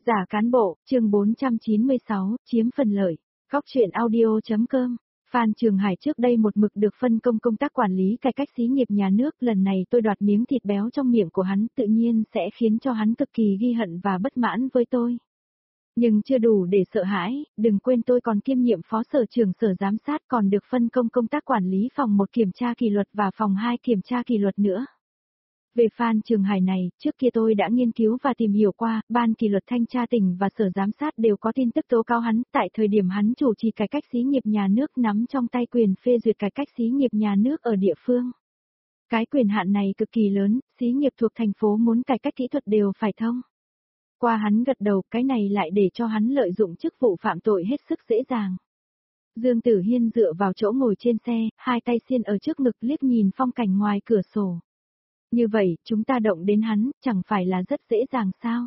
Giả cán bộ, chương 496, chiếm phần lợi. Góc truyện audio.com. Phan Trường Hải trước đây một mực được phân công công tác quản lý cải cách xí nghiệp nhà nước, lần này tôi đoạt miếng thịt béo trong miệng của hắn, tự nhiên sẽ khiến cho hắn cực kỳ ghi hận và bất mãn với tôi. Nhưng chưa đủ để sợ hãi, đừng quên tôi còn kiêm nhiệm phó sở trưởng sở giám sát, còn được phân công công tác quản lý phòng 1 kiểm tra kỷ luật và phòng 2 kiểm tra kỷ luật nữa. Về Phan Trường Hải này, trước kia tôi đã nghiên cứu và tìm hiểu qua, Ban Kỷ luật Thanh tra tỉnh và Sở Giám sát đều có tin tức tố cáo hắn, tại thời điểm hắn chủ trì cải cách xí nghiệp nhà nước nắm trong tay quyền phê duyệt cải cách xí nghiệp nhà nước ở địa phương. Cái quyền hạn này cực kỳ lớn, xí nghiệp thuộc thành phố muốn cải cách kỹ thuật đều phải thông qua hắn gật đầu, cái này lại để cho hắn lợi dụng chức vụ phạm tội hết sức dễ dàng. Dương Tử Hiên dựa vào chỗ ngồi trên xe, hai tay xiên ở trước ngực liếc nhìn phong cảnh ngoài cửa sổ. Như vậy, chúng ta động đến hắn, chẳng phải là rất dễ dàng sao?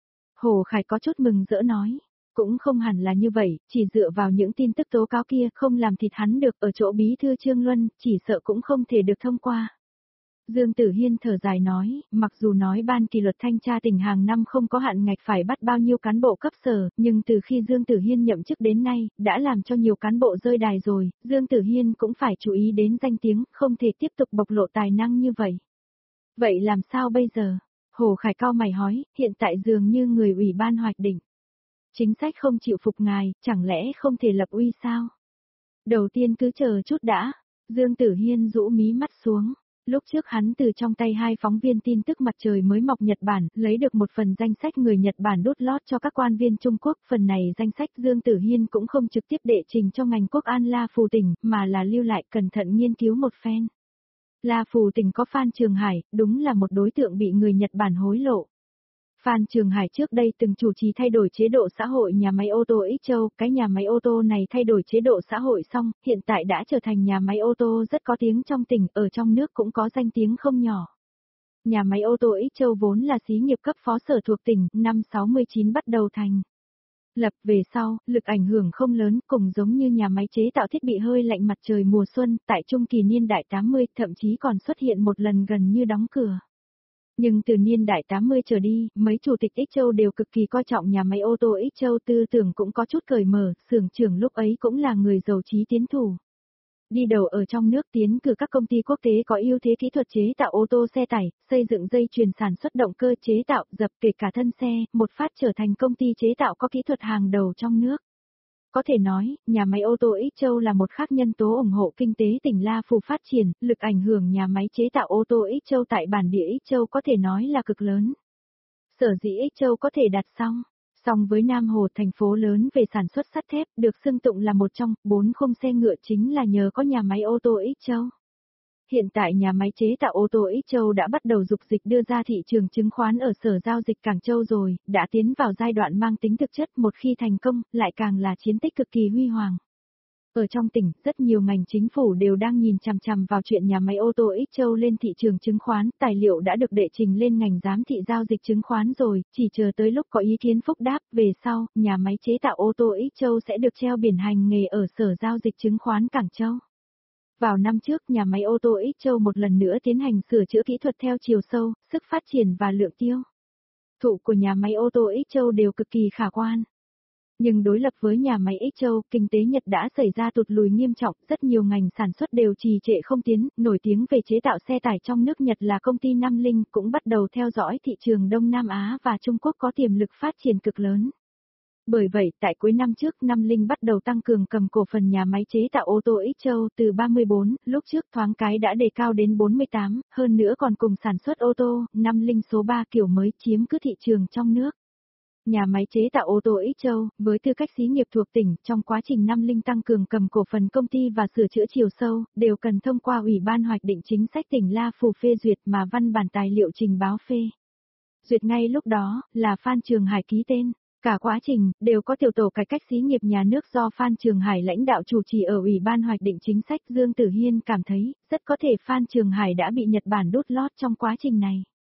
Hồ Khải có chút mừng rỡ nói. Cũng không hẳn là như vậy, chỉ dựa vào những tin tức tố cáo kia không làm thịt hắn được, ở chỗ bí thư Trương Luân, chỉ sợ cũng không thể được thông qua. Dương Tử Hiên thở dài nói, mặc dù nói Ban Kỷ luật Thanh tra tỉnh hàng năm không có hạn ngạch phải bắt bao nhiêu cán bộ cấp sở, nhưng từ khi Dương Tử Hiên nhậm chức đến nay, đã làm cho nhiều cán bộ rơi đài rồi, Dương Tử Hiên cũng phải chú ý đến danh tiếng, không thể tiếp tục bộc lộ tài năng như vậy. Vậy làm sao bây giờ? Hồ Khải cau mày hỏi, hiện tại dường như người ủy ban hoạch định. Chính sách không chịu phục ngài, chẳng lẽ không thể lập uy sao? Đầu tiên cứ chờ chút đã. Dương Tử Hiên rũ mí mắt xuống. Lúc trước hắn từ trong tay hai phóng viên tin tức mặt trời mới mọc Nhật Bản, lấy được một phần danh sách người Nhật Bản đút lót cho các quan viên Trung Quốc. Phần này danh sách Dương Tử Hiên cũng không trực tiếp đệ trình cho ngành quốc an La Phù tỉnh, mà là lưu lại cẩn thận nghiên cứu một phen. La Phù tỉnh có Phan Trường Hải, đúng là một đối tượng bị người Nhật Bản hối lộ. Phan Trường Hải trước đây từng chủ trì thay đổi chế độ xã hội nhà máy ô tô Ích Châu, cái nhà máy ô tô này thay đổi chế độ xã hội xong, hiện tại đã trở thành nhà máy ô tô rất có tiếng trong tỉnh, ở trong nước cũng có danh tiếng không nhỏ. Nhà máy ô tô Ích Châu vốn là xí nghiệp cấp phó sở thuộc tỉnh, năm 69 bắt đầu thành lập, về sau, lực ảnh hưởng không lớn, cùng giống như nhà máy chế tạo thiết bị hơi lạnh mặt trời mùa xuân, tại trung kỳ niên đại 80, thậm chí còn xuất hiện một lần gần như đóng cửa. Nhưng từ niên đại 80 trở đi, mấy chủ tịch Ích Châu đều cực kỳ coi trọng nhà máy ô tô Ích Châu, tư tưởng cũng có chút cởi mở, xưởng trưởng lúc ấy cũng là người giàu trí tiến thủ. Đi đầu ở trong nước, tiến cử các công ty quốc tế có ưu thế kỹ thuật chế tạo ô tô xe tải, xây dựng dây chuyền sản xuất động cơ chế tạo, dập kể cả thân xe, một phát trở thành công ty chế tạo có kỹ thuật hàng đầu trong nước. Có thể nói, nhà máy ô tô Ích Châu là một khác nhân tố ủng hộ kinh tế tỉnh La Phù phát triển, lực ảnh hưởng nhà máy chế tạo ô tô Ích Châu tại bản địa Ích Châu có thể nói là cực lớn. Sở dĩ Ích Châu có thể đạt song với Nam Hồ, thành phố lớn về sản xuất sắt thép, được xưng tụng là một trong 4 khung xe ngựa chính là nhờ có nhà máy ô tô Ích Châu. Hiện tại nhà máy chế tạo ô tô Ích Châu đã bắt đầu dục dịch đưa ra thị trường chứng khoán ở Sở Giao dịch Cảng Châu rồi, đã tiến vào giai đoạn mang tính thực chất, một khi thành công, lại càng là chiến tích cực kỳ huy hoàng. Ở trong tỉnh, rất nhiều ngành chính phủ đều đang nhìn chằm chằm vào chuyện nhà máy ô tô Ích Châu lên thị trường chứng khoán, tài liệu đã được đệ trình lên ngành giám thị giao dịch chứng khoán rồi, chỉ chờ tới lúc có ý kiến phúc đáp, về sau, nhà máy chế tạo ô tô Ích Châu sẽ được treo biển hành nghề ở Sở Giao dịch chứng khoán Cảng Châu. Vào năm trước, nhà máy ô tô Ích Châu một lần nữa tiến hành sửa chữa kỹ thuật theo chiều sâu, sức phát triển và lượng tiêu thụ của nhà máy ô tô Ích Châu đều cực kỳ khả quan. Nhưng đối lập với nhà máy Ích Châu, kinh tế Nhật đã xảy ra tụt lùi nghiêm trọng, rất nhiều ngành sản xuất đều trì trệ không tiến, nổi tiếng về chế tạo xe tải trong nước Nhật là công ty Nam Linh cũng bắt đầu theo dõi thị trường Đông Nam Á và Trung Quốc có tiềm lực phát triển cực lớn. Bởi vậy, tại cuối năm trước, Nam Linh bắt đầu tăng cường cầm cổ phần nhà máy chế tạo ô tô Ích Châu từ 34, lúc trước thoáng cái đã đề cao đến 48, hơn nữa còn cùng sản xuất ô tô, Nam Linh số 3 kiểu mới chiếm cứ thị trường trong nước. Nhà máy chế tạo ô tô Ích Châu, với tư cách xí nghiệp thuộc tỉnh, trong quá trình Nam Linh tăng cường cầm cổ phần công ty và sửa chữa chiều sâu, đều cần thông qua Ủy ban hoạch định chính sách tỉnh La Phù phê duyệt mà văn bản tài liệu trình báo phê duyệt ngay lúc đó, là Phan Trường Hải ký tên. Cả quá trình, đều có tiểu tổ cải cách xí nghiệp nhà nước do Phan Trường Hải lãnh đạo chủ trì ở Ủy ban hoạch định chính sách. Dương Tử Hiên cảm thấy, rất có thể Phan Trường Hải đã bị Nhật Bản đút lót trong quá trình này.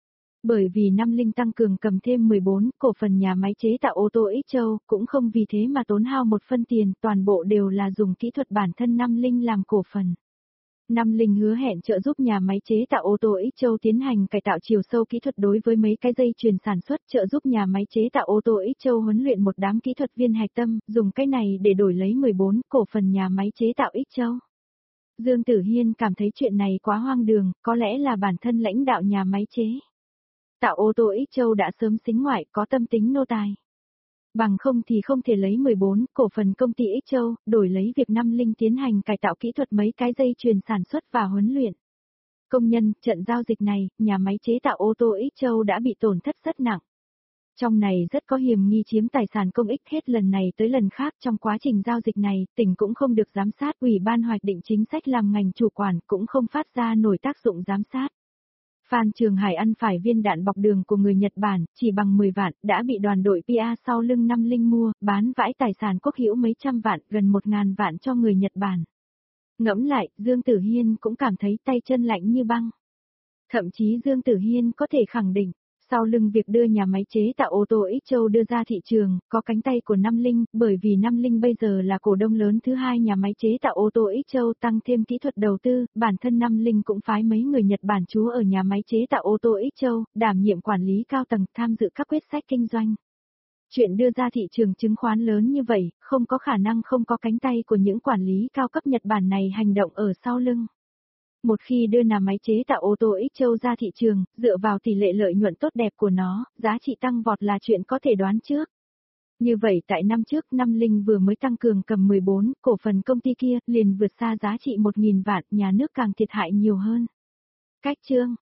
Bởi vì Nam Linh tăng cường cầm thêm 14 cổ phần nhà máy chế tạo ô tô Ích Châu, cũng không vì thế mà tốn hao một phân tiền, toàn bộ đều là dùng kỹ thuật bản thân Nam Linh làm cổ phần. Năm Linh hứa hẹn trợ giúp nhà máy chế tạo ô tô Ích Châu tiến hành cải tạo chiều sâu kỹ thuật đối với mấy cái dây chuyền sản xuất, trợ giúp nhà máy chế tạo ô tô Ích Châu huấn luyện một đám kỹ thuật viên hạch tâm, dùng cái này để đổi lấy 14 cổ phần nhà máy chế tạo Ích Châu. Dương Tử Hiên cảm thấy chuyện này quá hoang đường, có lẽ là bản thân lãnh đạo nhà máy chế tạo ô tô Ích Châu đã sớm xính ngoại, có tâm tính nô tài. Bằng không thì không thể lấy 14 cổ phần công ty Ích Châu, đổi lấy việc Năm Linh tiến hành cải tạo kỹ thuật mấy cái dây chuyền sản xuất và huấn luyện. Công nhân, trận giao dịch này, nhà máy chế tạo ô tô Ích Châu đã bị tổn thất rất nặng. Trong này rất có hiểm nghi chiếm tài sản công ích hết lần này tới lần khác trong quá trình giao dịch này, tỉnh cũng không được giám sát, Ủy ban hoạch định chính sách làm ngành chủ quản cũng không phát ra nổi tác dụng giám sát. Phan Trường Hải ăn phải viên đạn bọc đường của người Nhật Bản, chỉ bằng 10 vạn, đã bị đoàn đội PA sau lưng Năm Linh mua, bán vãi tài sản quốc hữu mấy trăm vạn, gần 1.000 vạn cho người Nhật Bản. Ngẫm lại, Dương Tử Hiên cũng cảm thấy tay chân lạnh như băng. Thậm chí Dương Tử Hiên có thể khẳng định, sau lưng việc đưa nhà máy chế tạo ô tô Ích Châu đưa ra thị trường, có cánh tay của Năm Linh, bởi vì Năm Linh bây giờ là cổ đông lớn thứ hai nhà máy chế tạo ô tô Ích Châu tăng thêm kỹ thuật đầu tư, bản thân Năm Linh cũng phái mấy người Nhật Bản trú ở nhà máy chế tạo ô tô Ích Châu, đảm nhiệm quản lý cao tầng tham dự các quyết sách kinh doanh. Chuyện đưa ra thị trường chứng khoán lớn như vậy, không có khả năng không có cánh tay của những quản lý cao cấp Nhật Bản này hành động ở sau lưng. Một khi đưa nhà máy chế tạo ô tô Ích Châu ra thị trường, dựa vào tỷ lệ lợi nhuận tốt đẹp của nó, giá trị tăng vọt là chuyện có thể đoán trước. Như vậy tại năm trước Năm Linh vừa mới tăng cường cầm 14, cổ phần công ty kia liền vượt xa giá trị 1.000 vạn, nhà nước càng thiệt hại nhiều hơn. Cách chương